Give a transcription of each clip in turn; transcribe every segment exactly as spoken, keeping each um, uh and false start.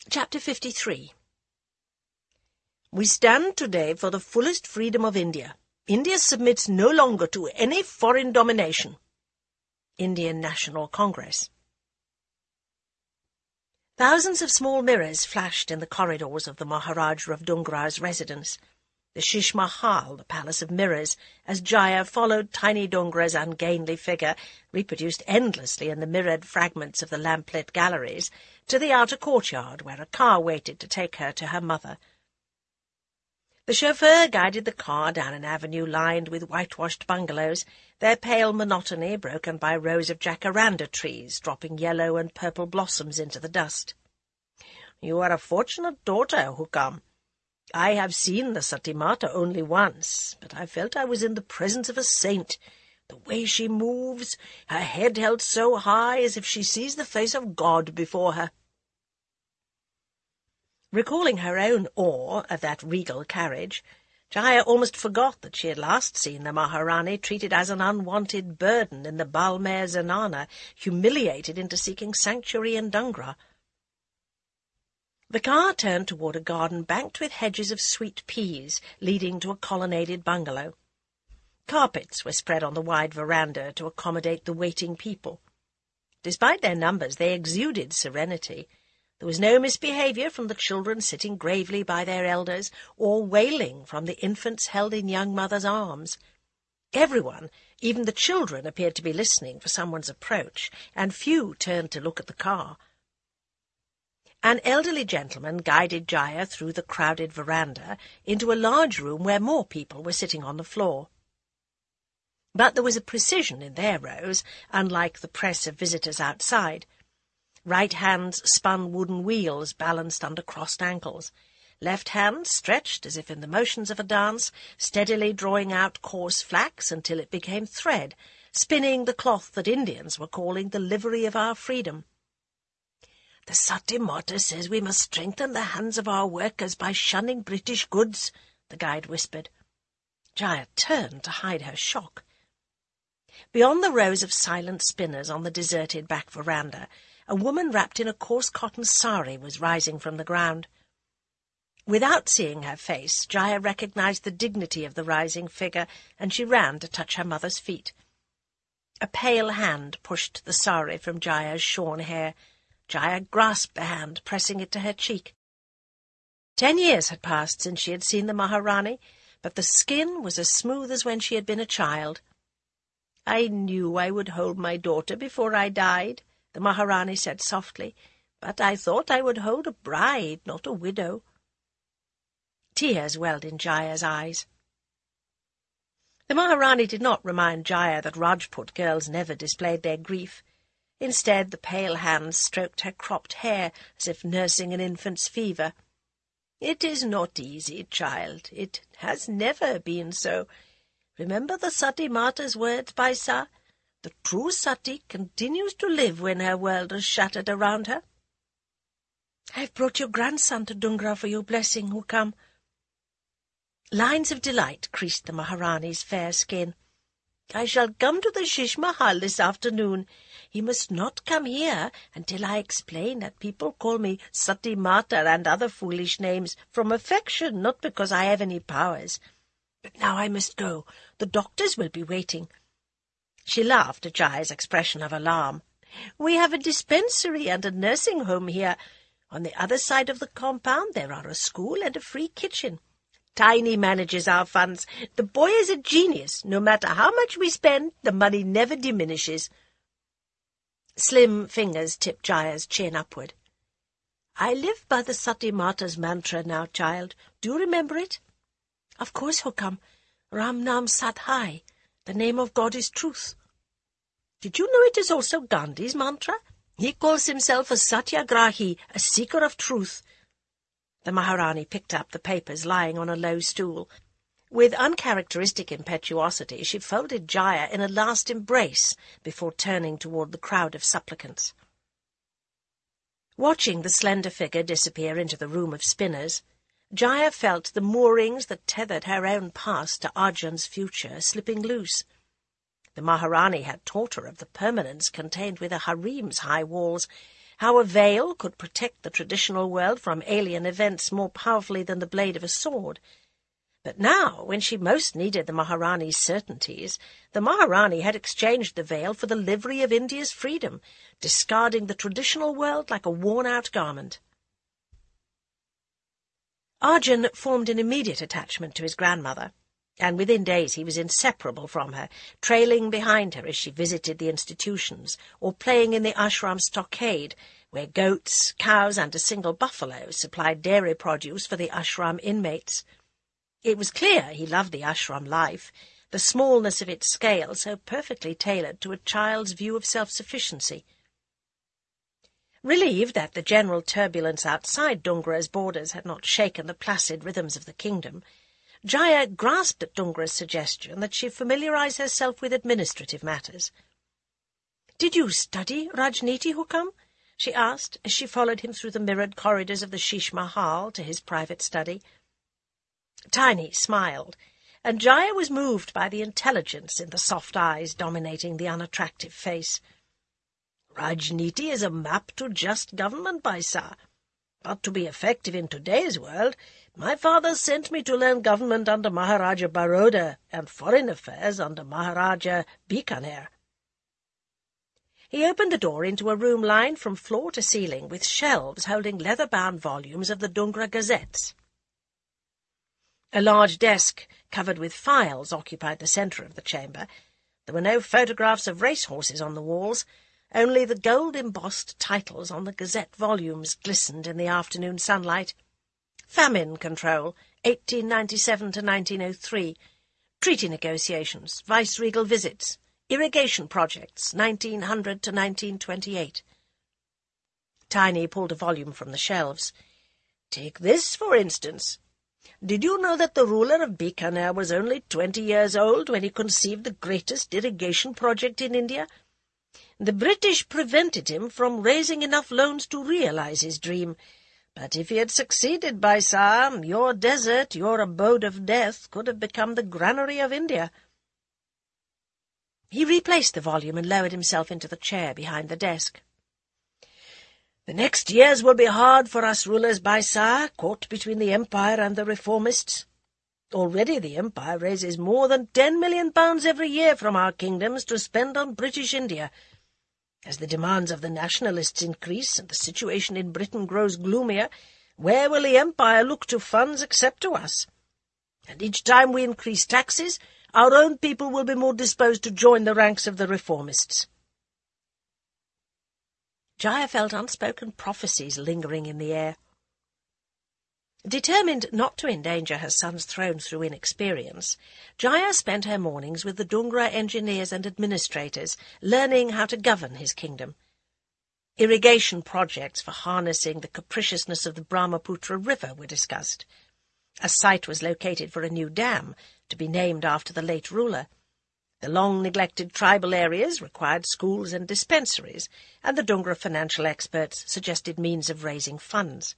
Chapter fifty-three. We stand today for the fullest freedom of India. India submits no longer to any foreign domination. Indian National Congress. Thousands of small mirrors flashed in the corridors of the Maharaj of Dungra's residence, the Shish Mahal, the palace of mirrors, as Jaya followed tiny Dungra's ungainly figure, reproduced endlessly in the mirrored fragments of the lamplit galleries, to the outer courtyard where a car waited to take her to her mother. The chauffeur guided the car down an avenue lined with whitewashed bungalows, their pale monotony broken by rows of jacaranda trees dropping yellow and purple blossoms into the dust. "You are a fortunate daughter, Hukam. I have seen the Sati Mata only once, but I felt I was in the presence of a saint. The way she moves, her head held so high as if she sees the face of God before her." Recalling her own awe of that regal carriage, Jaya almost forgot that she had last seen the Maharani treated as an unwanted burden in the Balmer Zanana, humiliated into seeking sanctuary in Dungra. The car turned toward a garden banked with hedges of sweet peas, leading to a colonnaded bungalow. Carpets were spread on the wide veranda to accommodate the waiting people. Despite their numbers, they exuded serenity. There was no misbehaviour from the children sitting gravely by their elders, or wailing from the infants held in young mothers' arms. Everyone, even the children, appeared to be listening for someone's approach, and few turned to look at the car. An elderly gentleman guided Jaya through the crowded veranda into a large room where more people were sitting on the floor. But there was a precision in their rows, unlike the press of visitors outside. Right hands spun wooden wheels balanced under crossed ankles. Left hands stretched as if in the motions of a dance, steadily drawing out coarse flax until it became thread, spinning the cloth that Indians were calling the livery of our freedom. "The Sati Mata says we must strengthen the hands of our workers by shunning British goods," the guide whispered. Jaya turned to hide her shock. Beyond the rows of silent spinners on the deserted back veranda, a woman wrapped in a coarse cotton sari was rising from the ground. Without seeing her face, Jaya recognized the dignity of the rising figure, and she ran to touch her mother's feet. A pale hand pushed the sari from Jaya's shorn hair. Jaya grasped the hand, pressing it to her cheek. Ten years had passed since she had seen the Maharani, but the skin was as smooth as when she had been a child. "I knew I would hold my daughter before I died," the Maharani said softly, "but I thought I would hold a bride, not a widow." Tears welled in Jaya's eyes. The Maharani did not remind Jaya that Rajput girls never displayed their grief. Instead, the pale hands stroked her cropped hair as if nursing an infant's fever. "It is not easy, child. It has never been so. Remember the Sati Mata's words, Paisa? The true Sati continues to live when her world is shattered around her." "I have brought your grandson to Dungra for your blessing, Hukam." Lines of delight creased the Maharani's fair skin. "I shall come to the Shish Mahal this afternoon. He must not come here until I explain that people call me Sati Mata and other foolish names from affection, not because I have any powers. But now I must go. The doctors will be waiting." She laughed at Jaya's expression of alarm. "We have a dispensary and a nursing home here. On the other side of the compound there are a school and a free kitchen. Tiny manages our funds. The boy is a genius. No matter how much we spend, the money never diminishes." Slim fingers tipped Jaya's chin upward. "I live by the Sati Mata's mantra now, child. Do you remember it?" "Of course, Hukam. Ram Nam Sat Hai. The name of God is truth." "Did you know it is also Gandhi's mantra? He calls himself a Satyagrahi, a seeker of truth." The Maharani picked up the papers lying on a low stool. With uncharacteristic impetuosity, she folded Jaya in a last embrace before turning toward the crowd of supplicants. Watching the slender figure disappear into the room of spinners, Jaya felt the moorings that tethered her own past to Arjun's future slipping loose. The Maharani had taught her of the permanence contained within a harem's high walls, how a veil could protect the traditional world from alien events more powerfully than the blade of a sword. But now, when she most needed the Maharani's certainties, the Maharani had exchanged the veil for the livery of India's freedom, discarding the traditional world like a worn-out garment. Arjun formed an immediate attachment to his grandmother, and within days he was inseparable from her, trailing behind her as she visited the institutions, or playing in the ashram stockade, where goats, cows, and a single buffalo supplied dairy produce for the ashram inmates. It was clear he loved the ashram life, the smallness of its scale so perfectly tailored to a child's view of self-sufficiency. Relieved that the general turbulence outside Dungra's borders had not shaken the placid rhythms of the kingdom, Jaya grasped at Dungra's suggestion that she familiarize herself with administrative matters. "Did you study Rajniti, Hukam?" she asked, as she followed him through the mirrored corridors of the Shish Mahal to his private study. Tiny smiled, and Jaya was moved by the intelligence in the soft eyes dominating the unattractive face. "Rajniti is a map to just government, Baisa. But to be effective in today's world, my father sent me to learn government under Maharaja Baroda and foreign affairs under Maharaja Bikaner." He opened the door into a room lined from floor to ceiling with shelves holding leather-bound volumes of the Dungra Gazettes. A large desk covered with files occupied the centre of the chamber. There were no photographs of racehorses on the walls. Only the gold-embossed titles on the Gazette volumes glistened in the afternoon sunlight. Famine Control, eighteen ninety-seven to nineteen oh three. Treaty Negotiations, Viceregal Visits. Irrigation Projects, nineteen hundred to nineteen twenty-eight. Tiny pulled a volume from the shelves. "Take this, for instance. Did you know that the ruler of Bikaner was only twenty years old when he conceived the greatest irrigation project in India? The British prevented him from raising enough loans to realize his dream. But if he had succeeded, Baisa, your desert, your abode of death, could have become the granary of India." He replaced the volume and lowered himself into the chair behind the desk. "The next years will be hard for us rulers, Baisa, caught between the Empire and the Reformists. Already the Empire raises more than ten million pounds every year from our kingdoms to spend on British India. As the demands of the nationalists increase and the situation in Britain grows gloomier, where will the Empire look to funds except to us? And each time we increase taxes, our own people will be more disposed to join the ranks of the Reformists." Jaya felt unspoken prophecies lingering in the air. Determined not to endanger her son's throne through inexperience, Jaya spent her mornings with the Dungra engineers and administrators, learning how to govern his kingdom. Irrigation projects for harnessing the capriciousness of the Brahmaputra River were discussed. A site was located for a new dam, to be named after the late ruler. The long-neglected tribal areas required schools and dispensaries, and the Dungra financial experts suggested means of raising funds.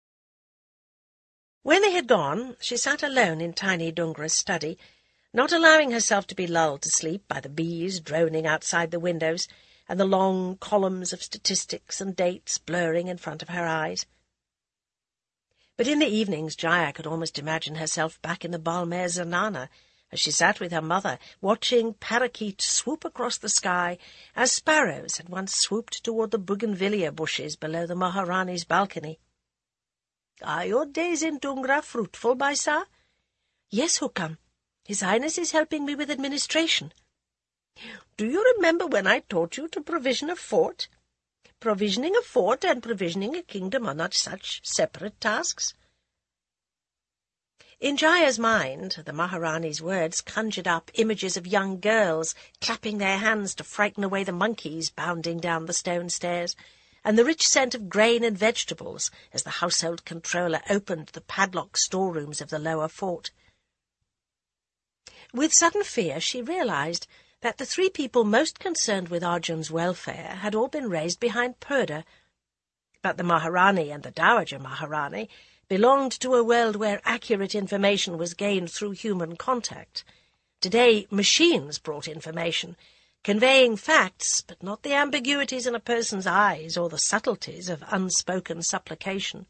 When they had gone, she sat alone in tiny Dungra's study, not allowing herself to be lulled to sleep by the bees droning outside the windows and the long columns of statistics and dates blurring in front of her eyes. But in the evenings Jaya could almost imagine herself back in the Balmer Zanana, as she sat with her mother, watching parakeets swoop across the sky, as sparrows had once swooped toward the bougainvillea bushes below the Maharani's balcony. "Are your days in Dungra fruitful, Baisa?" "Yes, Hukam. His Highness is helping me with administration." "Do you remember when I taught you to provision a fort? Provisioning a fort and provisioning a kingdom are not such separate tasks." In Jaya's mind, the Maharani's words conjured up images of young girls clapping their hands to frighten away the monkeys bounding down the stone stairs, and the rich scent of grain and vegetables as the household controller opened the padlocked storerooms of the lower fort. With sudden fear she realized that the three people most concerned with Arjun's welfare had all been raised behind purdah, but the Maharani and the Dowager Maharani belonged to a world where accurate information was gained through human contact. Today, machines brought information, conveying facts, but not the ambiguities in a person's eyes or the subtleties of unspoken supplication.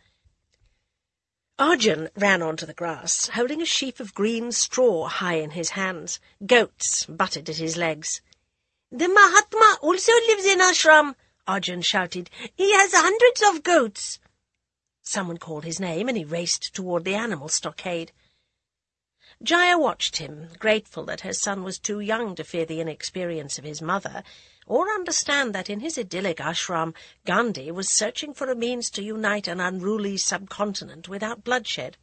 Arjun ran onto the grass, holding a sheaf of green straw high in his hands. Goats butted at his legs. "The Mahatma also lives in ashram," Arjun shouted. "He has hundreds of goats." Someone called his name, and he raced toward the animal stockade. Jaya watched him, grateful that her son was too young to fear the inexperience of his mother, or understand that in his idyllic ashram Gandhi was searching for a means to unite an unruly subcontinent without bloodshed.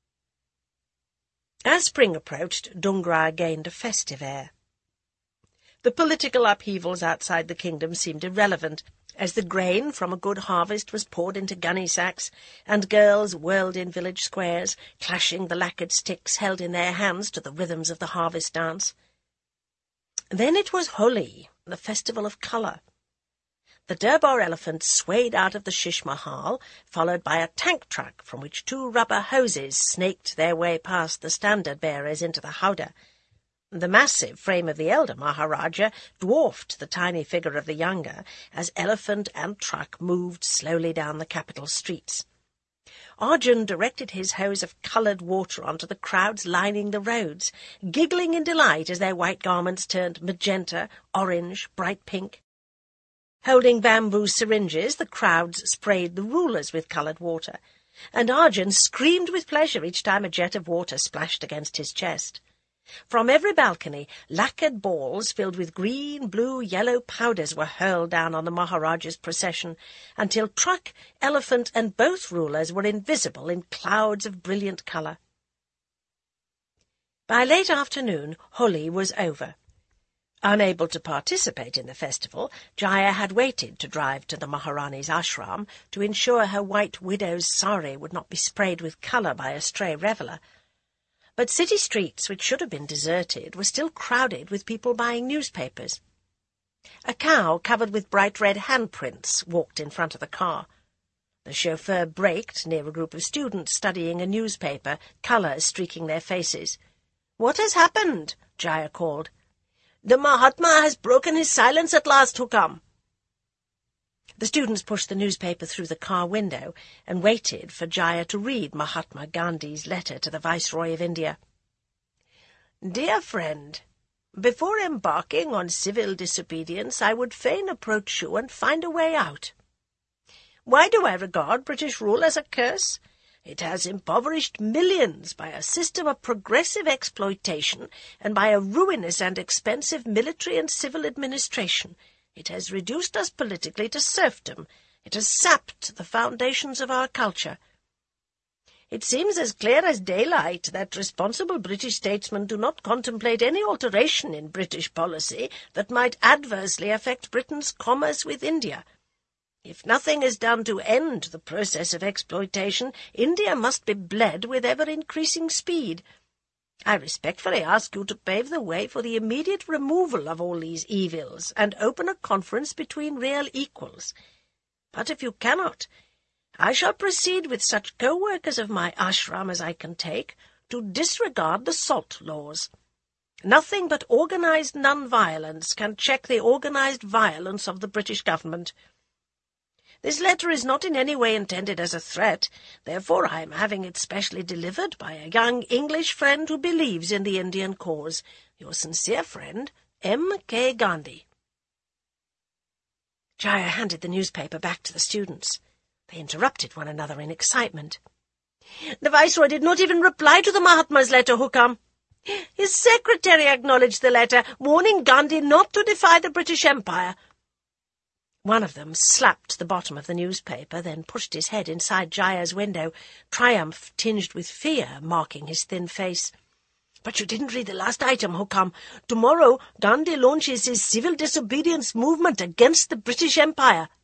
As spring approached, Dungra gained a festive air. The political upheavals outside the kingdom seemed irrelevant, as the grain from a good harvest was poured into gunny sacks, and girls whirled in village squares, clashing the lacquered sticks held in their hands to the rhythms of the harvest dance. Then it was Holi, the festival of colour. The Durbar elephant swayed out of the Shish Mahal, followed by a tank truck from which two rubber hoses snaked their way past the standard-bearers into the howdah. The massive frame of the elder Maharaja dwarfed the tiny figure of the younger as elephant and truck moved slowly down the capital streets. Arjun directed his hose of coloured water onto the crowds lining the roads, giggling in delight as their white garments turned magenta, orange, bright pink. Holding bamboo syringes, the crowds sprayed the rulers with coloured water, and Arjun screamed with pleasure each time a jet of water splashed against his chest. From every balcony, lacquered balls filled with green, blue, yellow powders were hurled down on the Maharaja's procession, until truck, elephant, and both rulers were invisible in clouds of brilliant colour. By late afternoon, Holi was over. Unable to participate in the festival, Jaya had waited to drive to the Maharani's ashram to ensure her white widow's sari would not be sprayed with colour by a stray reveller. But city streets, which should have been deserted, were still crowded with people buying newspapers. A cow covered with bright red handprints walked in front of the car. The chauffeur braked near a group of students studying a newspaper, colour streaking their faces. "What has happened?" Jaya called. "The Mahatma has broken his silence at last, Hukam." The students pushed the newspaper through the car window and waited for Jaya to read Mahatma Gandhi's letter to the Viceroy of India. "Dear friend, before embarking on civil disobedience, I would fain approach you and find a way out. Why do I regard British rule as a curse? It has impoverished millions by a system of progressive exploitation and by a ruinous and expensive military and civil administration. It has reduced us politically to serfdom. It has sapped the foundations of our culture. It seems as clear as daylight that responsible British statesmen do not contemplate any alteration in British policy that might adversely affect Britain's commerce with India. If nothing is done to end the process of exploitation, India must be bled with ever-increasing speed. I respectfully ask you to pave the way for the immediate removal of all these evils and open a conference between real equals. But if you cannot, I shall proceed with such co-workers of my ashram as I can take to disregard the salt laws. Nothing but organised non-violence can check the organised violence of the British government. This letter is not in any way intended as a threat, therefore I am having it specially delivered by a young English friend who believes in the Indian cause. Your sincere friend, M. K. Gandhi." Jaya handed the newspaper back to the students. They interrupted one another in excitement. "The Viceroy did not even reply to the Mahatma's letter, Hukam. His secretary acknowledged the letter, warning Gandhi not to defy the British Empire." One of them slapped the bottom of the newspaper, then pushed his head inside Jaya's window, triumph tinged with fear marking his thin face. "But you didn't read the last item, Hukam. Tomorrow Gandhi launches his civil disobedience movement against the British Empire."